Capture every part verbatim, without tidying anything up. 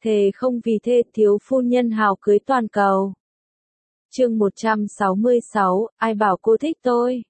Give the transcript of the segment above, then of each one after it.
thề không vì thê thiếu phu nhân hào cưới toàn cầu. Chương một trăm sáu mươi sáu, ai bảo cô thích tôi?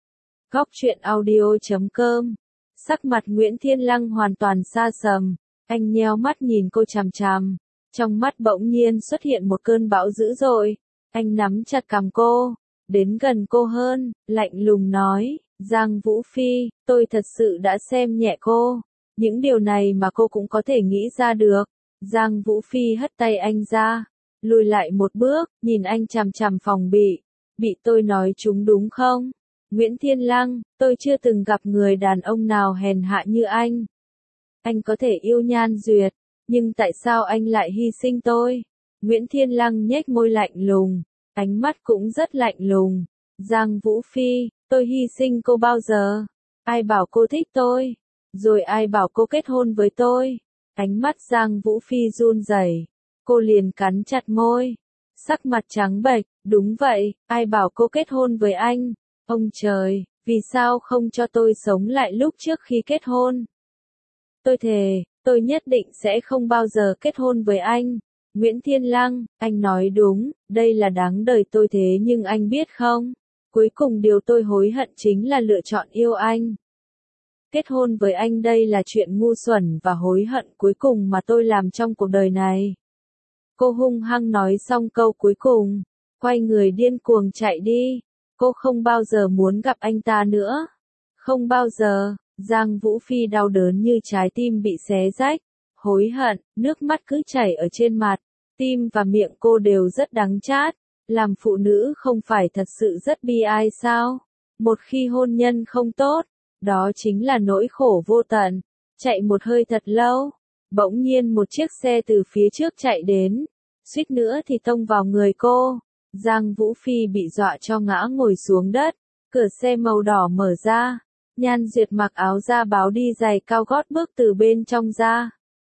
Góc truyện audio chấm com. Sắc mặt Nguyễn Thiên Lăng hoàn toàn xa sầm, anh nheo mắt nhìn cô chằm chằm, trong mắt bỗng nhiên xuất hiện một cơn bão dữ dội, anh nắm chặt cằm cô, đến gần cô hơn, lạnh lùng nói, Giang Vũ Phi, tôi thật sự đã xem nhẹ cô, những điều này mà cô cũng có thể nghĩ ra được. Giang Vũ Phi hất tay anh ra, lùi lại một bước, nhìn anh chằm chằm phòng bị, bị tôi nói trúng đúng không? Nguyễn Thiên Lăng, tôi chưa từng gặp người đàn ông nào hèn hạ như anh. Anh có thể yêu Nhan Duyệt, nhưng tại sao anh lại hy sinh tôi? Nguyễn Thiên Lăng nhếch môi lạnh lùng, ánh mắt cũng rất lạnh lùng. Giang Vũ Phi, tôi hy sinh cô bao giờ? Ai bảo cô thích tôi? Rồi ai bảo cô kết hôn với tôi? Ánh mắt Giang Vũ Phi run rẩy, cô liền cắn chặt môi, sắc mặt trắng bệch, đúng vậy, ai bảo cô kết hôn với anh? Ông trời, vì sao không cho tôi sống lại lúc trước khi kết hôn? Tôi thề, tôi nhất định sẽ không bao giờ kết hôn với anh. Nguyễn Thiên Lăng, anh nói đúng, đây là đáng đời tôi thế nhưng anh biết không? Cuối cùng điều tôi hối hận chính là lựa chọn yêu anh. Kết hôn với anh đây là chuyện ngu xuẩn và hối hận cuối cùng mà tôi làm trong cuộc đời này. Cô hung hăng nói xong câu cuối cùng, quay người điên cuồng chạy đi. Cô không bao giờ muốn gặp anh ta nữa. Không bao giờ. Giang Vũ Phi đau đớn như trái tim bị xé rách. Hối hận, nước mắt cứ chảy ở trên mặt. Tim và miệng cô đều rất đắng chát. Làm phụ nữ không phải thật sự rất bi ai sao? Một khi hôn nhân không tốt, đó chính là nỗi khổ vô tận. Chạy một hơi thật lâu, bỗng nhiên một chiếc xe từ phía trước chạy đến, suýt nữa thì tông vào người cô. Giang Vũ Phi bị dọa cho ngã ngồi xuống đất, cửa xe màu đỏ mở ra, Nhan Duyệt mặc áo da báo đi giày cao gót bước từ bên trong ra.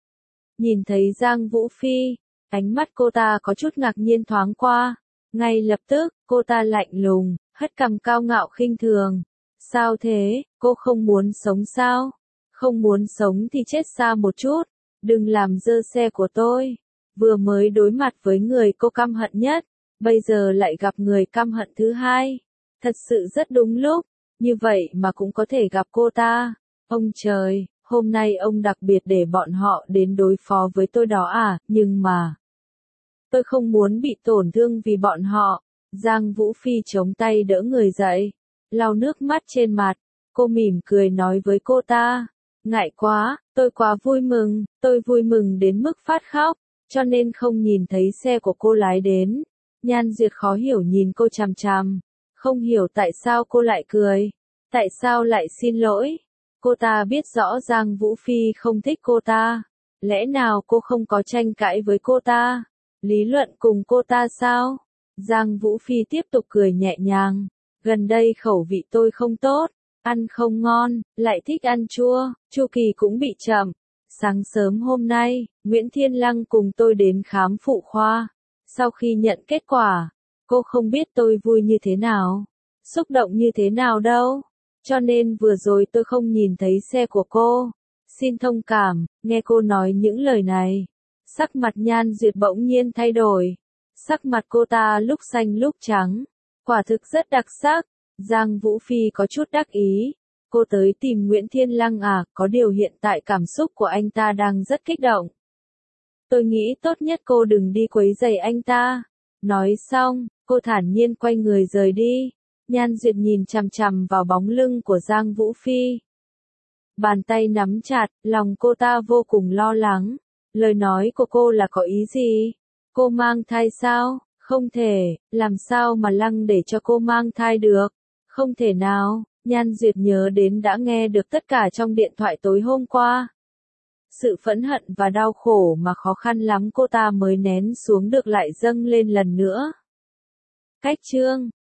Nhìn thấy Giang Vũ Phi, ánh mắt cô ta có chút ngạc nhiên thoáng qua, ngay lập tức, cô ta lạnh lùng, hất cằm cao ngạo khinh thường. Sao thế, cô không muốn sống sao? Không muốn sống thì chết xa một chút, đừng làm dơ xe của tôi. Vừa mới đối mặt với người cô căm hận nhất, bây giờ lại gặp người căm hận thứ hai. Thật sự rất đúng lúc, như vậy mà cũng có thể gặp cô ta. Ông trời, hôm nay ông đặc biệt để bọn họ đến đối phó với tôi đó à, nhưng mà tôi không muốn bị tổn thương vì bọn họ. Giang Vũ Phi chống tay đỡ người dậy, lau nước mắt trên mặt, cô mỉm cười nói với cô ta, ngại quá, tôi quá vui mừng, tôi vui mừng đến mức phát khóc, cho nên không nhìn thấy xe của cô lái đến. Nhan Duyệt khó hiểu nhìn cô chằm chằm, không hiểu tại sao cô lại cười, tại sao lại xin lỗi. Cô ta biết rõ Giang Vũ Phi không thích cô ta, lẽ nào cô không có tranh cãi với cô ta, lý luận cùng cô ta sao? Giang Vũ Phi tiếp tục cười nhẹ nhàng, gần đây khẩu vị tôi không tốt, ăn không ngon, lại thích ăn chua, chu kỳ cũng bị chậm. Sáng sớm hôm nay, Nguyễn Thiên Lăng cùng tôi đến khám phụ khoa. Sau khi nhận kết quả, cô không biết tôi vui như thế nào, xúc động như thế nào đâu. Cho nên vừa rồi tôi không nhìn thấy xe của cô. Xin thông cảm. Nghe cô nói những lời này, sắc mặt Nhan Duyệt bỗng nhiên thay đổi. Sắc mặt cô ta lúc xanh lúc trắng, quả thực rất đặc sắc. Giang Vũ Phi có chút đắc ý. Cô tới tìm Nguyễn Thiên Lăng à, có điều hiện tại cảm xúc của anh ta đang rất kích động. Tôi nghĩ tốt nhất cô đừng đi quấy rầy anh ta. Nói xong, cô thản nhiên quay người rời đi. Nhan Duyệt nhìn chằm chằm vào bóng lưng của Giang Vũ Phi. Bàn tay nắm chặt, lòng cô ta vô cùng lo lắng. Lời nói của cô là có ý gì? Cô mang thai sao? Không thể, làm sao mà Lăng để cho cô mang thai được? Không thể nào. Nhan Duyệt nhớ đến đã nghe được tất cả trong điện thoại tối hôm qua. Sự phẫn hận và đau khổ mà khó khăn lắm cô ta mới nén xuống được lại dâng lên lần nữa. Cách chương